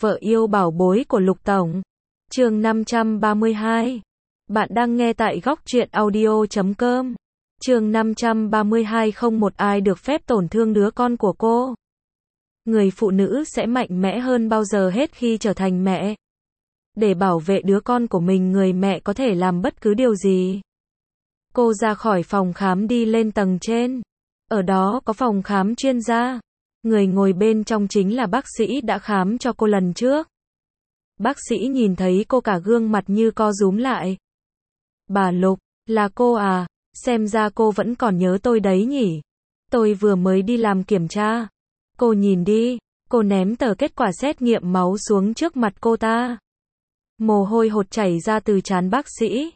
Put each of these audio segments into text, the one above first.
Vợ yêu bảo bối của Lục Tổng. Chương 532. Bạn đang nghe tại góc truyện audio.com. Chương 532. Không một ai được phép tổn thương đứa con của cô. Người phụ nữ sẽ mạnh mẽ hơn bao giờ hết khi trở thành mẹ. Để bảo vệ đứa con của mình, người mẹ có thể làm bất cứ điều gì. Cô ra khỏi phòng khám đi lên tầng trên. Ở đó có phòng khám chuyên gia. Người ngồi bên trong chính là bác sĩ đã khám cho cô lần trước. Bác sĩ nhìn thấy cô cả gương mặt như co rúm lại. Bà Lục, là cô à? Xem ra cô vẫn còn nhớ tôi đấy nhỉ? Tôi vừa mới đi làm kiểm tra. Cô nhìn đi. Cô ném tờ kết quả xét nghiệm máu xuống trước mặt cô ta. Mồ hôi hột chảy ra từ trán bác sĩ.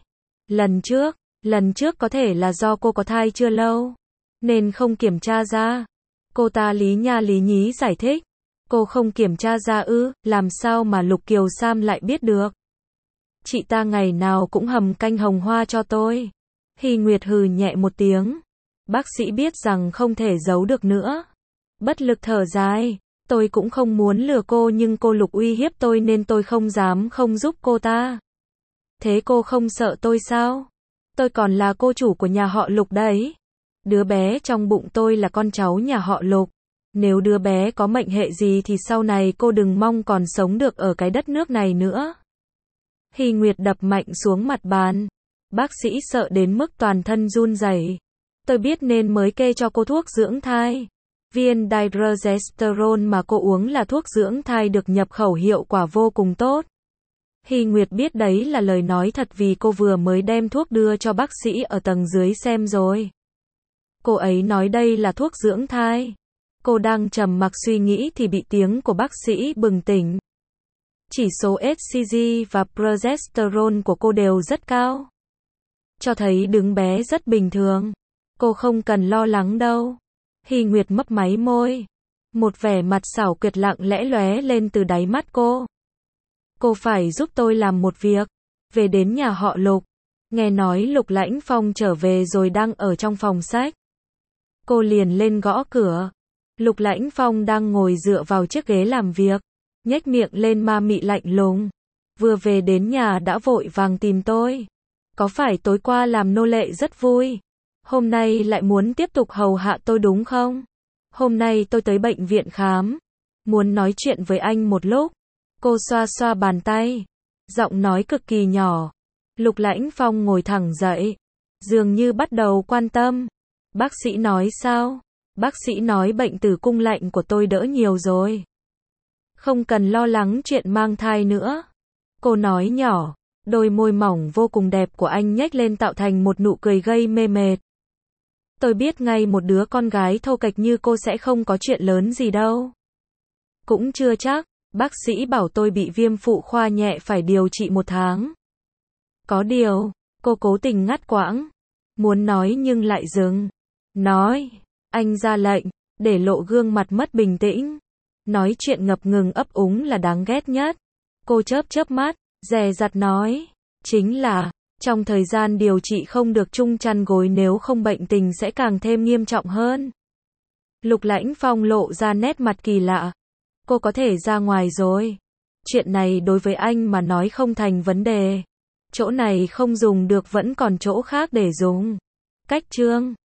Lần trước có thể là do cô có thai chưa lâu, nên không kiểm tra ra. Cô ta lý nha lý nhí giải thích. Cô không kiểm tra ra ư? Làm sao mà Lục Kiều Sam lại biết được? Chị ta ngày nào cũng hầm canh hồng hoa cho tôi. Hy Nguyệt hừ nhẹ một tiếng. Bác sĩ biết rằng không thể giấu được nữa. Bất lực thở dài. Tôi cũng không muốn lừa cô, nhưng cô Lục uy hiếp tôi nên tôi không dám không giúp cô ta. Thế cô không sợ tôi sao? Tôi còn là cô chủ của nhà họ Lục đấy. Đứa bé trong bụng tôi là con cháu nhà họ Lục. Nếu đứa bé có mệnh hệ gì thì sau này cô đừng mong còn sống được ở cái đất nước này nữa. Hy Nguyệt đập mạnh xuống mặt bàn. Bác sĩ sợ đến mức toàn thân run rẩy. Tôi biết nên mới kê cho cô thuốc dưỡng thai. Viên Dydrogesterone mà cô uống là thuốc dưỡng thai được nhập khẩu, hiệu quả vô cùng tốt. Hy Nguyệt biết đấy là lời nói thật vì cô vừa mới đem thuốc đưa cho bác sĩ ở tầng dưới xem rồi. Cô ấy nói đây là thuốc dưỡng thai. Cô đang trầm mặc suy nghĩ thì bị tiếng của bác sĩ bừng tỉnh. Chỉ số HCG và progesterone của cô đều rất cao. Cho thấy đứa bé rất bình thường. Cô không cần lo lắng đâu. Hy Nguyệt mấp máy môi. Một vẻ mặt xảo quyệt lặng lẽ lóe lên từ đáy mắt cô. Cô phải giúp tôi làm một việc. Về đến nhà họ Lục. Nghe nói Lục Lãnh Phong trở về rồi đang ở trong phòng sách. Cô liền lên gõ cửa. Lục Lãnh Phong đang ngồi dựa vào chiếc ghế làm việc, nhếch miệng lên ma mị lạnh lùng. Vừa về đến nhà đã vội vàng tìm tôi. Có phải tối qua làm nô lệ rất vui? Hôm nay lại muốn tiếp tục hầu hạ tôi đúng không? Hôm nay tôi tới bệnh viện khám. Muốn nói chuyện với anh một lúc. Cô xoa xoa bàn tay. Giọng nói cực kỳ nhỏ. Lục Lãnh Phong ngồi thẳng dậy. Dường như bắt đầu quan tâm. Bác sĩ nói sao? Bác sĩ nói bệnh tử cung lạnh của tôi đỡ nhiều rồi. Không cần lo lắng chuyện mang thai nữa. Cô nói nhỏ. Đôi môi mỏng vô cùng đẹp của anh nhếch lên tạo thành một nụ cười gây mê mệt. Tôi biết ngay một đứa con gái thô kệch như cô sẽ không có chuyện lớn gì đâu. Cũng chưa chắc. Bác sĩ bảo tôi bị viêm phụ khoa nhẹ, phải điều trị 1 tháng. Có điều, cô cố tình ngắt quãng. Muốn nói nhưng lại dừng. Nói. Anh ra lệnh, để lộ gương mặt mất bình tĩnh. Nói chuyện ngập ngừng ấp úng là đáng ghét nhất. Cô chớp mắt, dè dặt nói. Chính là, trong thời gian điều trị không được chung chăn gối, nếu không bệnh tình sẽ càng thêm nghiêm trọng hơn. Lục Lãnh Phong lộ ra nét mặt kỳ lạ. Cô có thể ra ngoài rồi. Chuyện này đối với anh mà nói không thành vấn đề. Chỗ này không dùng được vẫn còn chỗ khác để dùng. Cách chương